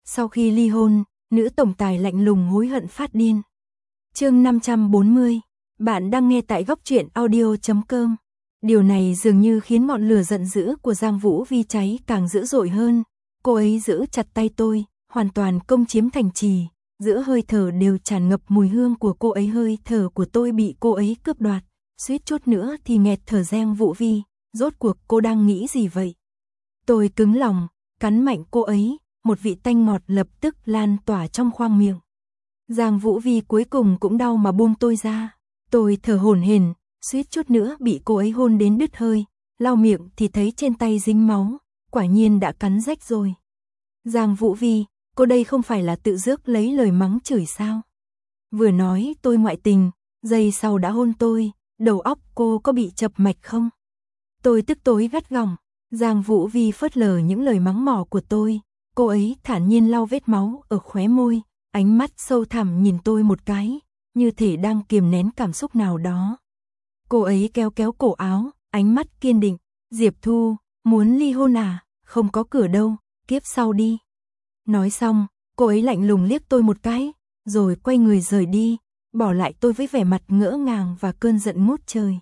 Sau khi ly hôn, nữ tổng tài lạnh lùng hối hận phát điên. Chương 540, bạn đang nghe tại góc truyện audio.com. Điều này dường như khiến ngọn lửa giận dữ của Giang Vũ Vi cháy càng dữ dội hơn. Cô ấy giữ chặt tay tôi, hoàn toàn công chiếm thành trì, giữa hơi thở đều tràn ngập mùi hương của cô ấy, hơi thở của tôi bị cô ấy cướp đoạt, suýt chút nữa thì nghẹt thở. Giang Vũ Vi, rốt cuộc cô đang nghĩ gì vậy? Tôi cứng lòng, cắn mạnh cô ấy, một vị tanh ngọt lập tức lan tỏa trong khoang miệng. Giang Vũ Vi cuối cùng cũng đau mà buông tôi ra. Tôi thở hổn hển, suýt chút nữa bị cô ấy hôn đến đứt hơi, lau miệng thì thấy trên tay dính máu, quả nhiên đã cắn rách rồi. Giang Vũ Vi, cô đây không phải là tự rước lấy lời mắng chửi sao? Vừa nói tôi ngoại tình, giây sau đã hôn tôi, đầu óc cô có bị chập mạch không? Tôi tức tối gắt gỏng. Giang Vũ Vi phớt lờ những lời mắng mỏ của tôi, cô ấy thản nhiên lau vết máu ở khóe môi, ánh mắt sâu thẳm nhìn tôi một cái, như thể đang kiềm nén cảm xúc nào đó. Cô ấy kéo kéo cổ áo, ánh mắt kiên định, Diệp Thu, muốn ly hôn à? Không có cửa đâu, kiếp sau đi. Nói xong, cô ấy lạnh lùng liếc tôi một cái, rồi quay người rời đi, bỏ lại tôi với vẻ mặt ngỡ ngàng và cơn giận ngút trời.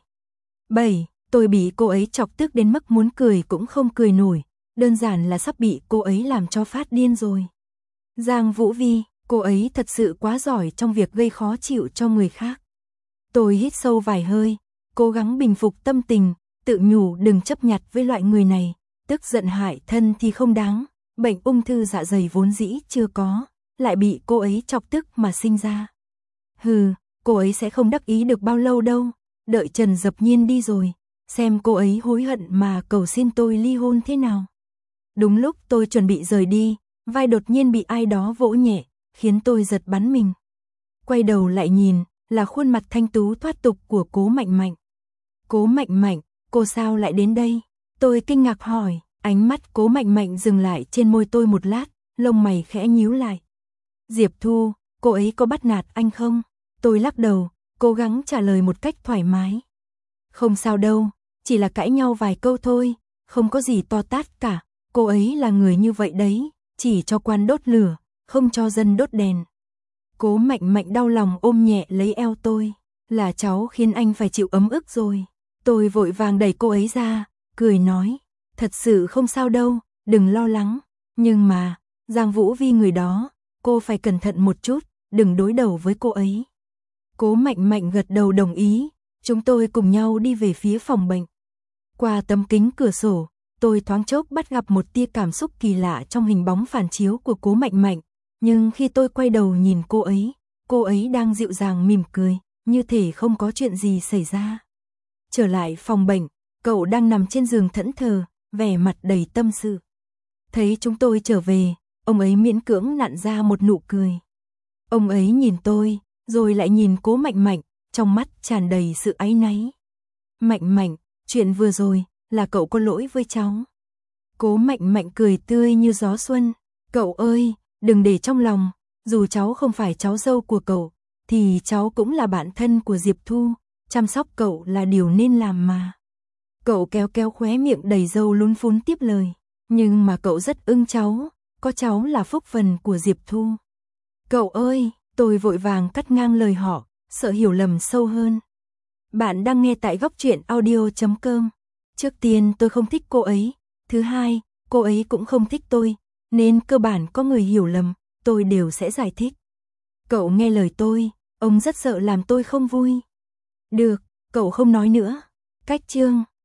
7. Tôi bị cô ấy chọc tức đến mức muốn cười cũng không cười nổi, đơn giản là sắp bị cô ấy làm cho phát điên rồi. Giang Vũ Vi, cô ấy thật sự quá giỏi trong việc gây khó chịu cho người khác. Tôi hít sâu vài hơi, cố gắng bình phục tâm tình, tự nhủ đừng chấp nhặt với loại người này, tức giận hại thân thì không đáng, bệnh ung thư dạ dày vốn dĩ chưa có, lại bị cô ấy chọc tức mà sinh ra. Hừ, cô ấy sẽ không đắc ý được bao lâu đâu, đợi Trần Dập Nhiên đi rồi, xem cô ấy hối hận mà cầu xin tôi ly hôn thế nào. Đúng lúc tôi chuẩn bị rời đi, vai đột nhiên bị ai đó vỗ nhẹ, khiến tôi giật bắn mình. Quay đầu lại nhìn, là khuôn mặt thanh tú thoát tục của Cố Mạnh Mạnh. Cố Mạnh Mạnh, cô sao lại đến đây? Tôi kinh ngạc hỏi, ánh mắt Cố Mạnh Mạnh dừng lại trên môi tôi một lát, lông mày khẽ nhíu lại. Diệp Thu, cô ấy có bắt nạt anh không? Tôi lắc đầu, cố gắng trả lời một cách thoải mái. Không sao đâu, chỉ là cãi nhau vài câu thôi, không có gì to tát cả, cô ấy là người như vậy đấy, chỉ cho quan đốt lửa, không cho dân đốt đèn. Cố Mạnh Mạnh đau lòng ôm nhẹ lấy eo tôi, là cháu khiến anh phải chịu ấm ức rồi. Tôi vội vàng đẩy cô ấy ra, cười nói, thật sự không sao đâu, đừng lo lắng, nhưng mà, Giang Vũ Vi người đó, cô phải cẩn thận một chút, đừng đối đầu với cô ấy. Cố Mạnh Mạnh gật đầu đồng ý, chúng tôi cùng nhau đi về phía phòng bệnh. Qua tấm kính cửa sổ, tôi thoáng chốc bắt gặp một tia cảm xúc kỳ lạ trong hình bóng phản chiếu của Cố Mạnh Mạnh, nhưng khi tôi quay đầu nhìn cô ấy đang dịu dàng mỉm cười, như thể không có chuyện gì xảy ra. Trở lại phòng bệnh, cậu đang nằm trên giường thẫn thờ, vẻ mặt đầy tâm sự. Thấy chúng tôi trở về, ông ấy miễn cưỡng nặn ra một nụ cười. Ông ấy nhìn tôi, rồi lại nhìn Cố Mạnh Mạnh, trong mắt tràn đầy sự áy náy. Mạnh Mạnh, chuyện vừa rồi, là cậu có lỗi với cháu. Cố Mạnh Mạnh cười tươi như gió xuân. Cậu ơi, đừng để trong lòng, dù cháu không phải cháu dâu của cậu, thì cháu cũng là bạn thân của Diệp Thu, chăm sóc cậu là điều nên làm mà. Cậu kéo kéo khóe miệng đầy râu lún phún tiếp lời, nhưng mà cậu rất ưng cháu, có cháu là phúc phần của Diệp Thu. Cậu ơi, tôi vội vàng cắt ngang lời họ, sợ hiểu lầm sâu hơn. Bạn đang nghe tại góc truyện audio.com. Trước tiên tôi không thích cô ấy, thứ hai, cô ấy cũng không thích tôi, nên cơ bản có người hiểu lầm, tôi đều sẽ giải thích. Cậu nghe lời tôi, ông rất sợ làm tôi không vui. Được, cậu không nói nữa. Cách chương